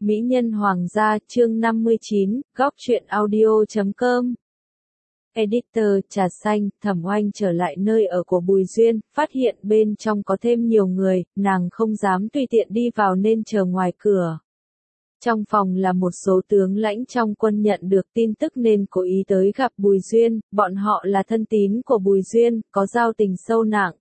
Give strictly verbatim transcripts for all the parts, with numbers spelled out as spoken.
Mỹ nhân hoàng gia chương năm mươi chín, góc truyện audio chấm com. Editor trà xanh, Thẩm Oanh trở lại nơi ở của Bùi Duyên, phát hiện bên trong có thêm nhiều người, nàng không dám tùy tiện đi vào nên chờ ngoài cửa. Trong phòng là một số tướng lãnh trong quân nhận được tin tức nên cố ý tới gặp Bùi Duyên, bọn họ là thân tín của Bùi Duyên, có giao tình sâu nặng.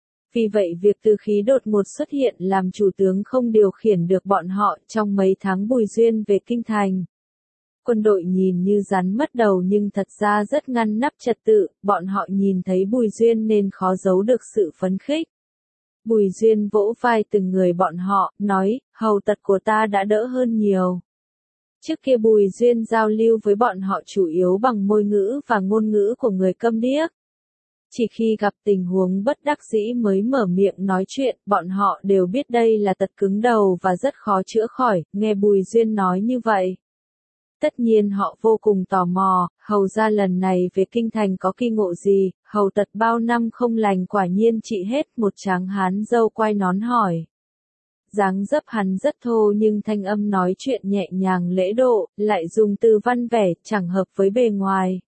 Vì vậy việc Từ Khí đột ngột xuất hiện làm chủ tướng không điều khiển được bọn họ trong mấy tháng Bùi Duyên về kinh thành. Quân đội nhìn như rắn mất đầu nhưng thật ra rất ngăn nắp trật tự, bọn họ nhìn thấy Bùi Duyên nên khó giấu được sự phấn khích. Bùi Duyên vỗ vai từng người bọn họ, nói, hầu tật của ta đã đỡ hơn nhiều. Trước kia Bùi Duyên giao lưu với bọn họ chủ yếu bằng môi ngữ và ngôn ngữ của người câm điếc. Chỉ khi gặp tình huống bất đắc dĩ mới mở miệng nói chuyện, bọn họ đều biết đây là tật cứng đầu và rất khó chữa khỏi, nghe Bùi Duyên nói như vậy. Tất nhiên họ vô cùng tò mò, hầu ra lần này về kinh thành có kỳ ngộ gì, hầu tật bao năm không lành quả nhiên trị hết, một tráng hán râu quai nón hỏi. Dáng dấp hắn rất thô nhưng thanh âm nói chuyện nhẹ nhàng lễ độ, lại dùng từ văn vẻ, chẳng hợp với bề ngoài.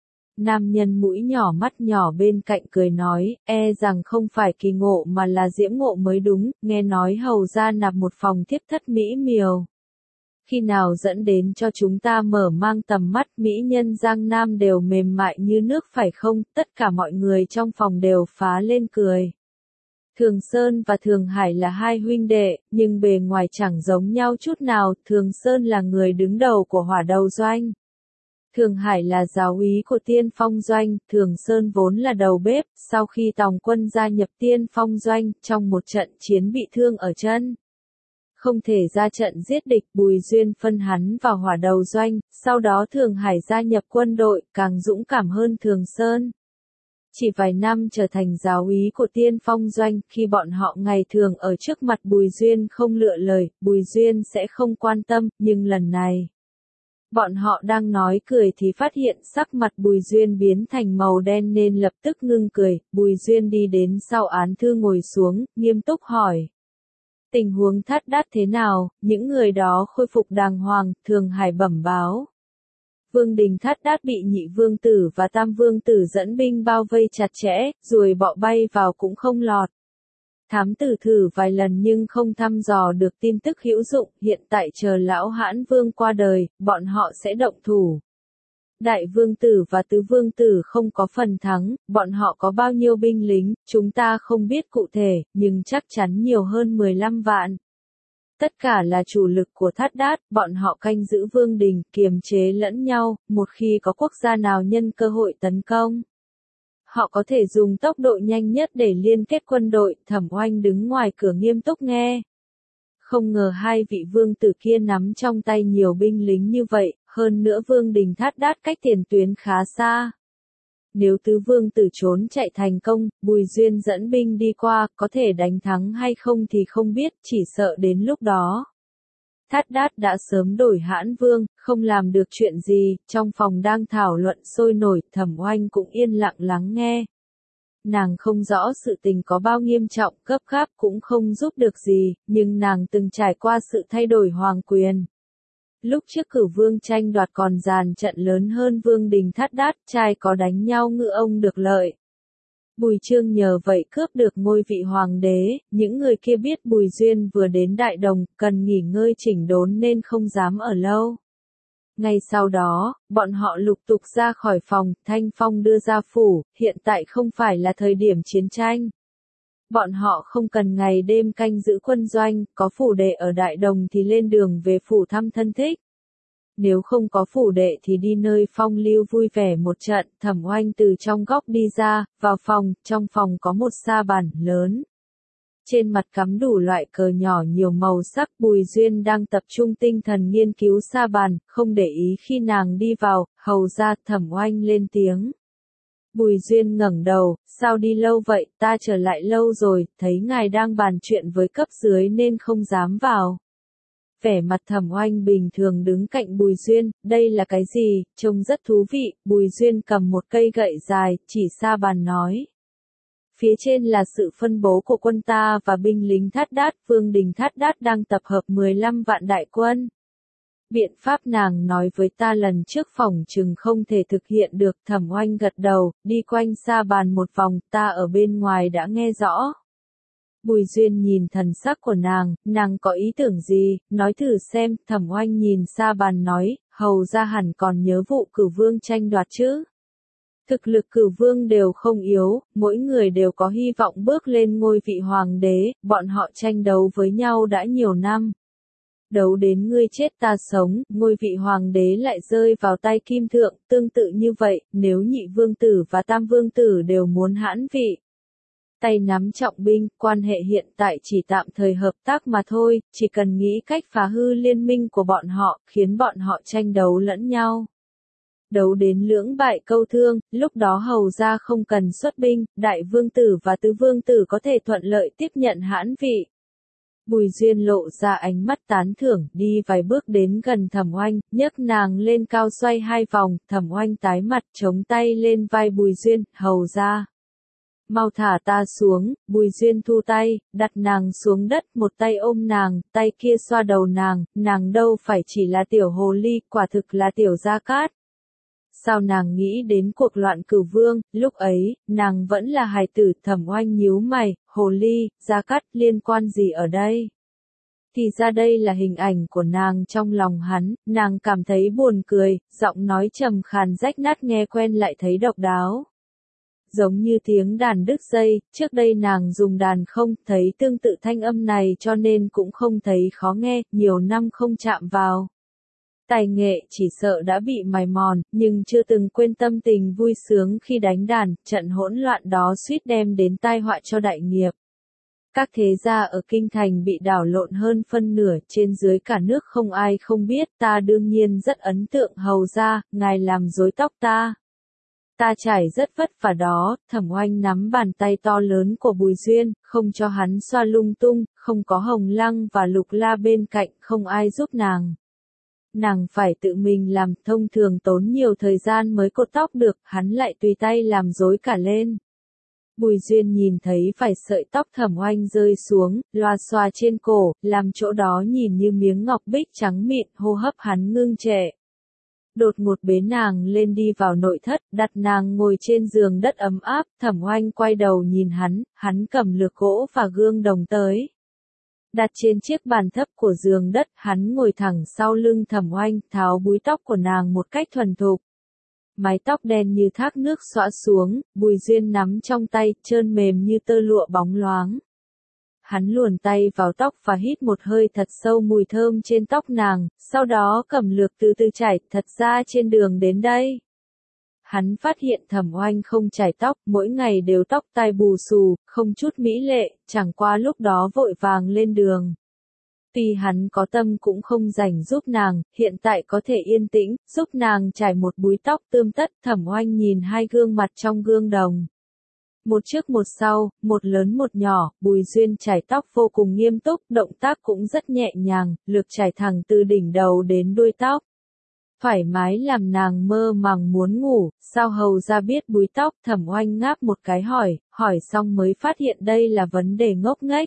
Nam nhân mũi nhỏ mắt nhỏ bên cạnh cười nói, e rằng không phải kỳ ngộ mà là diễm ngộ mới đúng, nghe nói hầu ra nạp một phòng thiếp thất mỹ miều. Khi nào dẫn đến cho chúng ta mở mang tầm mắt, mỹ nhân Giang Nam đều mềm mại như nước phải không, tất cả mọi người trong phòng đều phá lên cười. Thường Sơn và Thường Hải là hai huynh đệ, nhưng bề ngoài chẳng giống nhau chút nào, Thường Sơn là người đứng đầu của hỏa đầu doanh. Thường Hải là giáo úy của Tiên Phong Doanh, Thường Sơn vốn là đầu bếp, sau khi Tòng Quân gia nhập Tiên Phong Doanh, trong một trận chiến bị thương ở chân. Không thể ra trận giết địch, Bùi Duyên phân hắn vào hỏa đầu doanh, sau đó Thường Hải gia nhập quân đội, càng dũng cảm hơn Thường Sơn. Chỉ vài năm trở thành giáo úy của Tiên Phong Doanh, khi bọn họ ngày thường ở trước mặt Bùi Duyên không lựa lời, Bùi Duyên sẽ không quan tâm, nhưng lần này. Bọn họ đang nói cười thì phát hiện sắc mặt Bùi Duyên biến thành màu đen nên lập tức ngưng cười, Bùi Duyên đi đến sau án thư ngồi xuống, nghiêm túc hỏi. Tình huống Thát Đát thế nào, những người đó khôi phục đàng hoàng, Thường Hải bẩm báo. Vương đình Thát Đát bị nhị vương tử và tam vương tử dẫn binh bao vây chặt chẽ, ruồi bọ bay vào cũng không lọt. Thám tử thử vài lần nhưng không thăm dò được tin tức hữu dụng, hiện tại chờ lão hãn vương qua đời, bọn họ sẽ động thủ. Đại vương tử và tứ vương tử không có phần thắng, bọn họ có bao nhiêu binh lính, chúng ta không biết cụ thể, nhưng chắc chắn nhiều hơn mười lăm vạn. Tất cả là chủ lực của Thát Đát, bọn họ canh giữ vương đình, kiềm chế lẫn nhau, một khi có quốc gia nào nhân cơ hội tấn công. Họ có thể dùng tốc độ nhanh nhất để liên kết quân đội, Thẩm Oanh đứng ngoài cửa nghiêm túc nghe. Không ngờ hai vị vương tử kia nắm trong tay nhiều binh lính như vậy, hơn nữa vương đình Thát Đát cách tiền tuyến khá xa. Nếu tứ vương tử trốn chạy thành công, Bùi Duyên dẫn binh đi qua, có thể đánh thắng hay không thì không biết, chỉ sợ đến lúc đó. Thát Đát đã sớm đổi hãn vương, không làm được chuyện gì, trong phòng đang thảo luận sôi nổi, Thẩm Oanh cũng yên lặng lắng nghe. Nàng không rõ sự tình có bao nghiêm trọng, gấp gáp cũng không giúp được gì, nhưng nàng từng trải qua sự thay đổi hoàng quyền. Lúc trước cử vương tranh đoạt còn dàn trận lớn hơn vương đình Thát Đát, trai có đánh nhau ngựa ông được lợi. Bùi Trương nhờ vậy cướp được ngôi vị hoàng đế, những người kia biết Bùi Duyên vừa đến Đại Đồng, cần nghỉ ngơi chỉnh đốn nên không dám ở lâu. Ngay sau đó, bọn họ lục tục ra khỏi phòng, Thanh Phong đưa ra phủ, hiện tại không phải là thời điểm chiến tranh. Bọn họ không cần ngày đêm canh giữ quân doanh, có phủ đệ ở Đại Đồng thì lên đường về phủ thăm thân thích. Nếu không có phủ đệ thì đi nơi phong lưu vui vẻ một trận, Thẩm Oanh từ trong góc đi ra, vào phòng, trong phòng có một sa bàn lớn. Trên mặt cắm đủ loại cờ nhỏ nhiều màu sắc, Bùi Duyên đang tập trung tinh thần nghiên cứu sa bàn, không để ý khi nàng đi vào, hầu ra, Thẩm Oanh lên tiếng. Bùi Duyên ngẩng đầu, sao đi lâu vậy, ta trở lại lâu rồi, thấy ngài đang bàn chuyện với cấp dưới nên không dám vào. Vẻ mặt Thẩm Oanh bình thường đứng cạnh Bùi Duyên, đây là cái gì, trông rất thú vị, Bùi Duyên cầm một cây gậy dài, chỉ sa bàn nói. Phía trên là sự phân bố của quân ta và binh lính Thát Đát, vương đình Thát Đát đang tập hợp mười lăm vạn đại quân. Biện pháp nàng nói với ta lần trước phỏng chừng không thể thực hiện được. Thẩm Oanh gật đầu, đi quanh sa bàn một vòng, ta ở bên ngoài đã nghe rõ. Bùi Duyên nhìn thần sắc của nàng, nàng có ý tưởng gì, nói thử xem. Thẩm Oanh nhìn sa bàn nói, hầu ra hẳn còn nhớ vụ Cửu Vương tranh đoạt chứ. Thực lực Cửu Vương đều không yếu, mỗi người đều có hy vọng bước lên ngôi vị hoàng đế, bọn họ tranh đấu với nhau đã nhiều năm. Đấu đến ngươi chết ta sống, ngôi vị hoàng đế lại rơi vào tay Kim Thượng, tương tự như vậy, nếu nhị vương tử và tam vương tử đều muốn hãn vị. Tay nắm trọng binh, quan hệ hiện tại chỉ tạm thời hợp tác mà thôi, chỉ cần nghĩ cách phá hư liên minh của bọn họ, khiến bọn họ tranh đấu lẫn nhau. Đấu đến lưỡng bại câu thương, lúc đó hầu ra không cần xuất binh, đại vương tử và tứ vương tử có thể thuận lợi tiếp nhận hãn vị. Bùi Duyên lộ ra ánh mắt tán thưởng, đi vài bước đến gần Thẩm Oanh, nhấc nàng lên cao xoay hai vòng, Thẩm Oanh tái mặt chống tay lên vai Bùi Duyên, hầu ra. Mau thả ta xuống, Bùi Duyên thu tay, đặt nàng xuống đất, một tay ôm nàng, tay kia xoa đầu nàng, nàng đâu phải chỉ là tiểu hồ ly, quả thực là tiểu gia cát. Sao nàng nghĩ đến cuộc loạn Cửu Vương, lúc ấy, nàng vẫn là hài tử. Thẩm Oanh nhíu mày, hồ ly, gia cát liên quan gì ở đây? Thì ra đây là hình ảnh của nàng trong lòng hắn, nàng cảm thấy buồn cười, giọng nói trầm khàn rách nát nghe quen lại thấy độc đáo. Giống như tiếng đàn đứt dây, trước đây nàng dùng đàn không thấy tương tự thanh âm này cho nên cũng không thấy khó nghe, nhiều năm không chạm vào. Tài nghệ chỉ sợ đã bị mài mòn, nhưng chưa từng quên tâm tình vui sướng khi đánh đàn, trận hỗn loạn đó suýt đem đến tai họa cho đại nghiệp. Các thế gia ở kinh thành bị đảo lộn hơn phân nửa, trên dưới cả nước không ai không biết, ta đương nhiên rất ấn tượng hầu ra, ngài làm rối tóc ta. Ta trải rất vất vả đó. Thẩm Oanh nắm bàn tay to lớn của Bùi Duyên, không cho hắn xoa lung tung, không có Hồng Lăng và Lục La bên cạnh, không ai giúp nàng. Nàng phải tự mình làm, thông thường tốn nhiều thời gian mới cột tóc được, hắn lại tùy tay làm rối cả lên. Bùi Duyên nhìn thấy vài sợi tóc Thẩm Oanh rơi xuống, loa xoa trên cổ, làm chỗ đó nhìn như miếng ngọc bích trắng mịn, hô hấp hắn ngưng trệ. Đột ngột bế nàng lên đi vào nội thất, đặt nàng ngồi trên giường đất ấm áp. Thẩm Oanh quay đầu nhìn hắn, hắn cầm lược gỗ và gương đồng tới. Đặt trên chiếc bàn thấp của giường đất, hắn ngồi thẳng sau lưng Thẩm Oanh, tháo búi tóc của nàng một cách thuần thục. Mái tóc đen như thác nước xõa xuống, Bùi Duyên nắm trong tay, trơn mềm như tơ lụa bóng loáng. Hắn luồn tay vào tóc và hít một hơi thật sâu mùi thơm trên tóc nàng, sau đó cầm lược từ từ chải, thật ra trên đường đến đây. Hắn phát hiện Thẩm Oanh không chải tóc, mỗi ngày đều tóc tai bù xù, không chút mỹ lệ, chẳng qua lúc đó vội vàng lên đường. Tuy hắn có tâm cũng không rảnh giúp nàng, hiện tại có thể yên tĩnh, giúp nàng chải một búi tóc tươm tất. Thẩm Oanh nhìn hai gương mặt trong gương đồng. Một trước một sau, một lớn một nhỏ, Bùi Duyên chải tóc vô cùng nghiêm túc, động tác cũng rất nhẹ nhàng, lược chải thẳng từ đỉnh đầu đến đuôi tóc. Thoải mái làm nàng mơ màng muốn ngủ, sao hầu ra biết búi tóc? Thẩm Oanh ngáp một cái hỏi, hỏi xong mới phát hiện đây là vấn đề ngốc nghếch.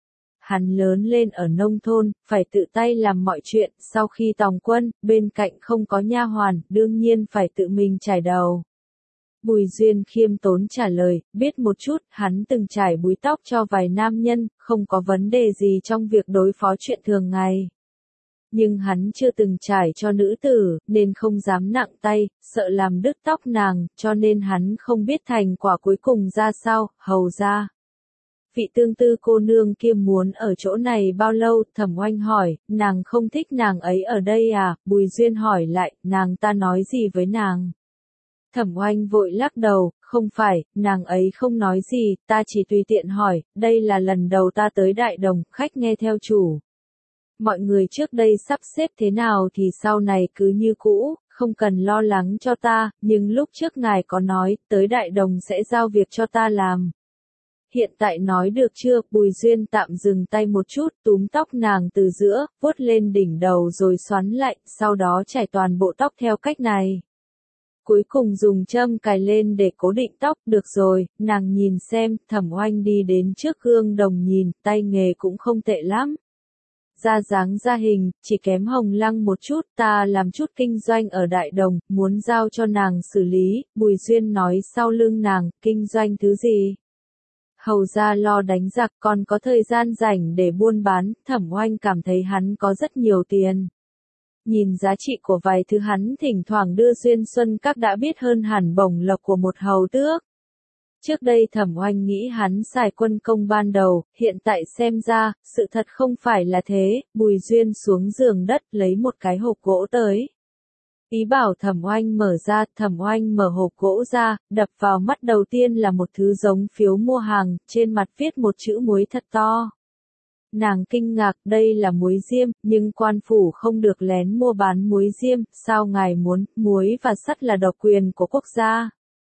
Hắn lớn lên ở nông thôn, phải tự tay làm mọi chuyện, sau khi tòng quân, bên cạnh không có nha hoàn, đương nhiên phải tự mình chải đầu. Bùi Duyên khiêm tốn trả lời, biết một chút, hắn từng chải búi tóc cho vài nam nhân, không có vấn đề gì trong việc đối phó chuyện thường ngày. Nhưng hắn chưa từng trải cho nữ tử, nên không dám nặng tay, sợ làm đứt tóc nàng, cho nên hắn không biết thành quả cuối cùng ra sao. Hầu ra, vị tương tư cô nương kia muốn ở chỗ này bao lâu? Thẩm Oanh hỏi, nàng không thích nàng ấy ở đây à? Bùi Duyên hỏi lại, nàng ta nói gì với nàng? Thẩm Oanh vội lắc đầu, không phải, nàng ấy không nói gì, ta chỉ tùy tiện hỏi, đây là lần đầu ta tới Đại Đồng, khách nghe theo chủ. Mọi người trước đây sắp xếp thế nào thì sau này cứ như cũ, không cần lo lắng cho ta, nhưng lúc trước ngài có nói, tới Đại Đồng sẽ giao việc cho ta làm. Hiện tại nói được chưa? Bùi Duyên tạm dừng tay một chút, túm tóc nàng từ giữa, vuốt lên đỉnh đầu rồi xoắn lại, sau đó chải toàn bộ tóc theo cách này. Cuối cùng dùng châm cài lên để cố định tóc, được rồi, nàng nhìn xem. Thẩm Oanh đi đến trước gương đồng nhìn, tay nghề cũng không tệ lắm. ra dáng ra hình, chỉ kém Hồng Lăng một chút, ta làm chút kinh doanh ở Đại Đồng, muốn giao cho nàng xử lý, Bùi Duyên nói sau lưng nàng, kinh doanh thứ gì? Hầu ra lo đánh giặc còn có thời gian rảnh để buôn bán, Thẩm Oanh cảm thấy hắn có rất nhiều tiền. Nhìn giá trị của vài thứ hắn thỉnh thoảng đưa Duyên Xuân Các đã biết hơn hẳn bổng lộc của một hầu tước. Trước đây Thẩm Oanh nghĩ hắn xài quân công ban đầu, hiện tại xem ra, sự thật không phải là thế, Bùi Duyên xuống giường đất lấy một cái hộp gỗ tới. Ý bảo Thẩm Oanh mở ra, Thẩm Oanh mở hộp gỗ ra, đập vào mắt đầu tiên là một thứ giống phiếu mua hàng, trên mặt viết một chữ muối thật to. Nàng kinh ngạc, đây là muối diêm, nhưng quan phủ không được lén mua bán muối diêm, sao ngài muốn, muối và sắt là độc quyền của quốc gia.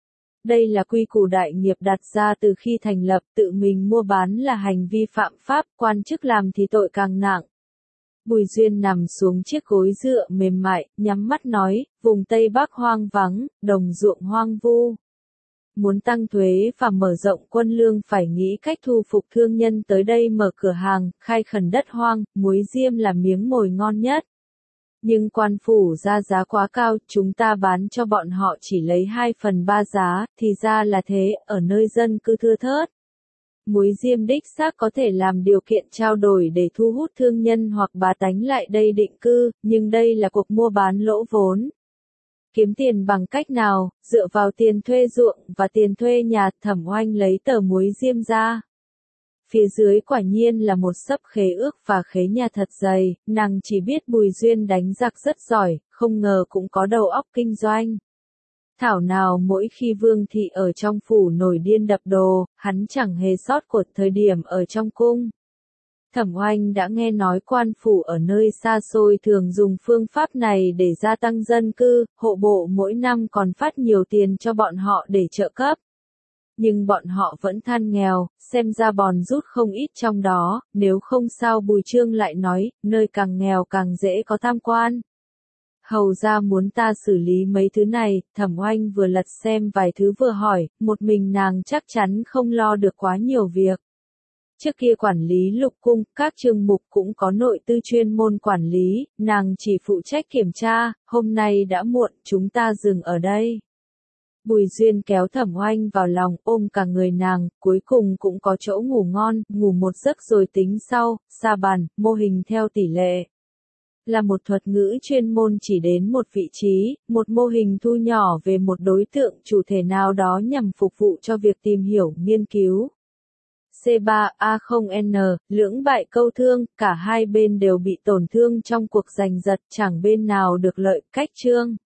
Đây là quy củ đại nghiệp đặt ra từ khi thành lập, tự mình mua bán là hành vi phạm pháp, quan chức làm thì tội càng nặng. Bùi Duyên nằm xuống chiếc gối dựa mềm mại, nhắm mắt nói, vùng Tây Bắc hoang vắng, đồng ruộng hoang vu. Muốn tăng thuế và mở rộng quân lương phải nghĩ cách thu phục thương nhân tới đây mở cửa hàng, khai khẩn đất hoang, muối diêm là miếng mồi ngon nhất. Nhưng quan phủ ra giá quá cao, chúng ta bán cho bọn họ chỉ lấy hai phần ba giá, thì ra là thế, ở nơi dân cư thưa thớt. Muối diêm đích xác có thể làm điều kiện trao đổi để thu hút thương nhân hoặc bá tánh lại đây định cư, nhưng đây là cuộc mua bán lỗ vốn. Kiếm tiền bằng cách nào, dựa vào tiền thuê ruộng và tiền thuê nhà, Thẩm Oanh lấy tờ muối diêm ra. Phía dưới quả nhiên là một xấp khế ước và khế nhà thật dày, nàng chỉ biết Bùi Duyên đánh giặc rất giỏi, không ngờ cũng có đầu óc kinh doanh. Thảo nào mỗi khi Vương Thị ở trong phủ nổi điên đập đồ, hắn chẳng hề sót của thời điểm ở trong cung. Thẩm Oanh đã nghe nói quan phủ ở nơi xa xôi thường dùng phương pháp này để gia tăng dân cư, hộ bộ mỗi năm còn phát nhiều tiền cho bọn họ để trợ cấp. Nhưng bọn họ vẫn than nghèo, xem ra bòn rút không ít trong đó, nếu không sao Bùi Trương lại nói, nơi càng nghèo càng dễ có tham quan. Hầu ra muốn ta xử lý mấy thứ này, Thẩm Oanh vừa lật xem vài thứ vừa hỏi, một mình nàng chắc chắn không lo được quá nhiều việc. Trước kia quản lý lục cung, các chương mục cũng có nội tư chuyên môn quản lý, nàng chỉ phụ trách kiểm tra, hôm nay đã muộn, chúng ta dừng ở đây. Bùi Duyên kéo Thẩm Oanh vào lòng, ôm cả người nàng, cuối cùng cũng có chỗ ngủ ngon, ngủ một giấc rồi tính sau, sa bàn, mô hình theo tỷ lệ. Là một thuật ngữ chuyên môn chỉ đến một vị trí, một mô hình thu nhỏ về một đối tượng chủ thể nào đó nhằm phục vụ cho việc tìm hiểu, nghiên cứu. C ba A không N, lưỡng bại câu thương, cả hai bên đều bị tổn thương trong cuộc giành giật, chẳng bên nào được lợi, cách chương.